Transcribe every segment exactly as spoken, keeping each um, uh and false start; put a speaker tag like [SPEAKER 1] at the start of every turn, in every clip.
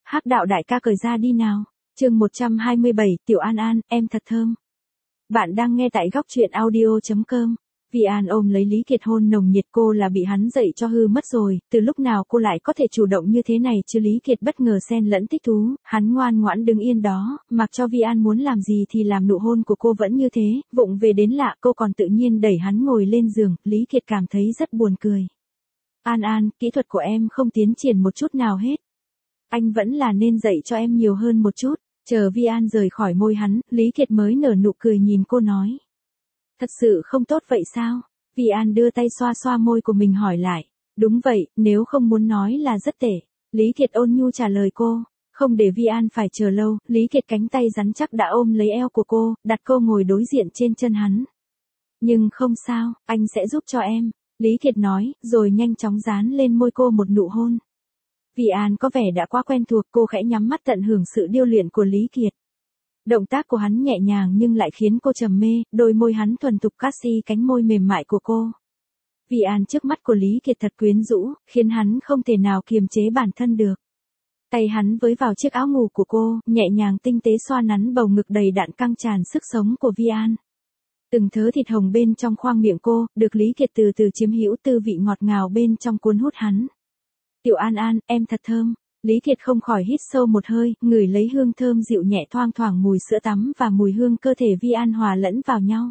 [SPEAKER 1] Hắc đạo đại ca cởi ra đi nào. Chương một trăm hai mươi bảy, Tiểu An An, em thật thơm. Bạn đang nghe tại góc truyện audio chấm com. Vi An ôm lấy Lý Kiệt hôn nồng nhiệt, cô là bị hắn dậy cho hư mất rồi, từ lúc nào cô lại có thể chủ động như thế này chứ. Lý Kiệt bất ngờ xen lẫn thích thú, hắn ngoan ngoãn đứng yên đó, mặc cho Vi An muốn làm gì thì làm. Nụ hôn của cô vẫn như thế, vụng về đến lạ, cô còn tự nhiên đẩy hắn ngồi lên giường. Lý Kiệt cảm thấy rất buồn cười. An An, kỹ thuật của em không tiến triển một chút nào hết. Anh vẫn là nên dạy cho em nhiều hơn một chút. Chờ Vi An rời khỏi môi hắn, Lý Kiệt mới nở nụ cười nhìn cô nói. Thật sự không tốt vậy sao? Vi An đưa tay xoa xoa môi của mình hỏi lại. Đúng vậy, nếu không muốn nói là rất tệ. Lý Kiệt ôn nhu trả lời cô. Không để Vi An phải chờ lâu, Lý Kiệt cánh tay rắn chắc đã ôm lấy eo của cô, đặt cô ngồi đối diện trên chân hắn. Nhưng không sao, anh sẽ giúp cho em. Lý Kiệt nói, rồi nhanh chóng dán lên môi cô một nụ hôn. Vi An có vẻ đã quá quen thuộc, cô khẽ nhắm mắt tận hưởng sự điêu luyện của Lý Kiệt. Động tác của hắn nhẹ nhàng nhưng lại khiến cô trầm mê, đôi môi hắn thuần thục cắt xi cánh môi mềm mại của cô. Vi An trước mắt của Lý Kiệt thật quyến rũ, khiến hắn không thể nào kiềm chế bản thân được. Tay hắn với vào chiếc áo ngủ của cô, nhẹ nhàng tinh tế xoa nắn bầu ngực đầy đặn căng tràn sức sống của Vi An. Từng thớ thịt hồng bên trong khoang miệng cô, được Lý Kiệt từ từ chiếm hữu, tư vị ngọt ngào bên trong cuốn hút hắn. Tiểu An An, em thật thơm. Lý Kiệt không khỏi hít sâu một hơi, ngửi lấy hương thơm dịu nhẹ thoang thoảng mùi sữa tắm và mùi hương cơ thể Vi An hòa lẫn vào nhau.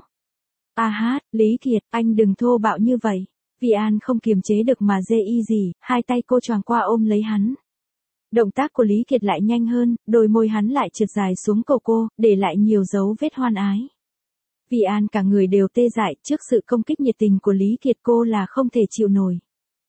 [SPEAKER 1] A hát, Lý Kiệt, anh đừng thô bạo như vậy. Vi An không kiềm chế được mà dê y gì, hai tay cô choàng qua ôm lấy hắn. Động tác của Lý Kiệt lại nhanh hơn, đôi môi hắn lại trượt dài xuống cổ cô, để lại nhiều dấu vết hoan ái. Vi An cả người đều tê dại trước sự công kích nhiệt tình của Lý Kiệt, cô là không thể chịu nổi.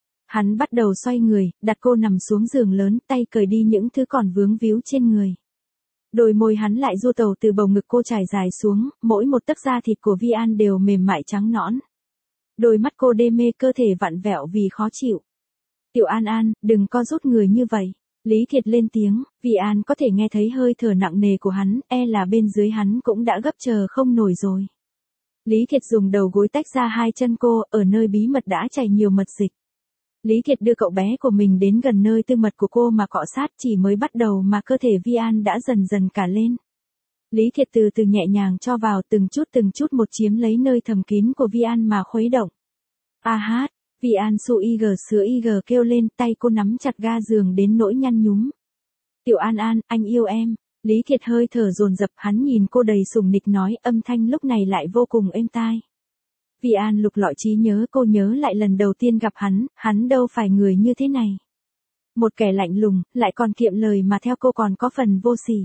[SPEAKER 1] Hắn bắt đầu xoay người, đặt cô nằm xuống giường lớn, tay cởi đi những thứ còn vướng víu trên người. Đôi môi hắn lại du tẩu từ bầu ngực cô trải dài xuống, mỗi một tấc da thịt của Vi An đều mềm mại trắng nõn. Đôi mắt cô đê mê, cơ thể vặn vẹo vì khó chịu. Tiểu An An, đừng co rút người như vậy. Lý Kiệt lên tiếng, Vi An có thể nghe thấy hơi thở nặng nề của hắn, e là bên dưới hắn cũng đã gấp chờ không nổi rồi. Lý Kiệt dùng đầu gối tách ra hai chân cô, ở nơi bí mật đã chảy nhiều mật dịch. Lý Kiệt đưa cậu bé của mình đến gần nơi tư mật của cô mà cọ sát, chỉ mới bắt đầu mà cơ thể Vi An đã dần dần cả lên. Lý Kiệt từ từ nhẹ nhàng cho vào, từng chút từng chút một chiếm lấy nơi thầm kín của Vi An mà khuấy động. A hát, Vi An su y gờ sữa y gờ kêu lên, tay cô nắm chặt ga giường đến nỗi nhăn nhúm. Tiểu An An, anh yêu em. Lý Kiệt hơi thở dồn dập, hắn nhìn cô đầy sùng nịch nói, âm thanh lúc này lại vô cùng êm tai. Vi An lục lọi trí nhớ, cô nhớ lại lần đầu tiên gặp hắn, hắn đâu phải người như thế này. Một kẻ lạnh lùng, lại còn kiệm lời mà theo cô còn có phần vô sỉ.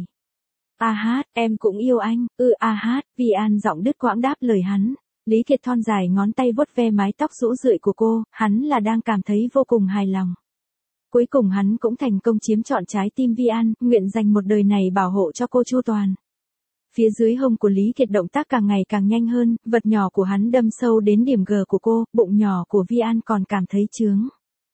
[SPEAKER 1] A hát, em cũng yêu anh, ư ừ, a hát, Vi An giọng đứt quãng đáp lời hắn. Lý Kiệt thon dài ngón tay vuốt ve mái tóc rũ rượi của cô, hắn là đang cảm thấy vô cùng hài lòng. Cuối cùng hắn cũng thành công chiếm trọn trái tim Vi An, nguyện dành một đời này bảo hộ cho cô chu toàn. Phía dưới hông của Lý Kiệt động tác càng ngày càng nhanh hơn, vật nhỏ của hắn đâm sâu đến điểm G của cô, bụng nhỏ của Vi An còn cảm thấy chướng.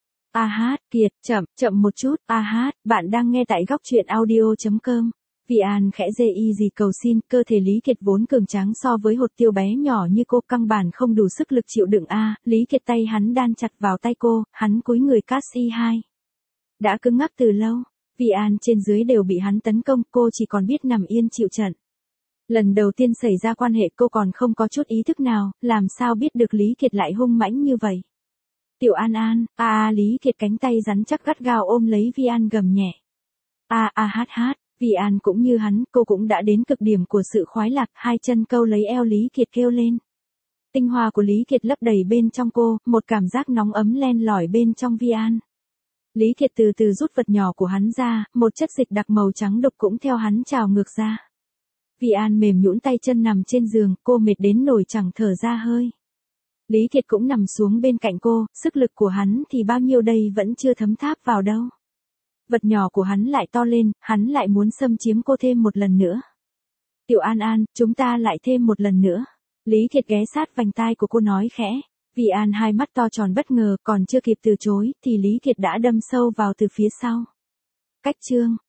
[SPEAKER 1] A hát, Kiệt, chậm, chậm một chút, A hát, bạn đang nghe tại góc truyện audio chấm com. Vi An khẽ dê y gì cầu xin, cơ thể Lý Kiệt vốn cường tráng so với hột tiêu bé nhỏ như cô căn bản không đủ sức lực chịu đựng a. Lý Kiệt tay hắn đan chặt vào tay cô, hắn cúi người cắt y hai. Đã cứng ngắc từ lâu, Vi An trên dưới đều bị hắn tấn công, cô chỉ còn biết nằm yên chịu trận. Lần đầu tiên xảy ra quan hệ cô còn không có chút ý thức nào, làm sao biết được Lý Kiệt lại hung mãnh như vậy. Tiểu An An, a a Lý Kiệt cánh tay rắn chắc gắt gao ôm lấy Vi An gầm nhẹ. A a hát hát, Vi An cũng như hắn, cô cũng đã đến cực điểm của sự khoái lạc, hai chân câu lấy eo Lý Kiệt kêu lên. Tinh hoa của Lý Kiệt lấp đầy bên trong cô, một cảm giác nóng ấm len lỏi bên trong Vi An. Lý Kiệt từ từ rút vật nhỏ của hắn ra, một chất dịch đặc màu trắng đục cũng theo hắn trào ngược ra. Vi An mềm nhũn tay chân nằm trên giường, cô mệt đến nổi chẳng thở ra hơi. Lý Kiệt cũng nằm xuống bên cạnh cô, sức lực của hắn thì bao nhiêu đây vẫn chưa thấm tháp vào đâu. Vật nhỏ của hắn lại to lên, hắn lại muốn xâm chiếm cô thêm một lần nữa. Tiểu An An, chúng ta lại thêm một lần nữa. Lý Kiệt ghé sát vành tai của cô nói khẽ. Vi An hai mắt to tròn bất ngờ, còn chưa kịp từ chối, thì Lý Kiệt đã đâm sâu vào từ phía sau. Cách chương.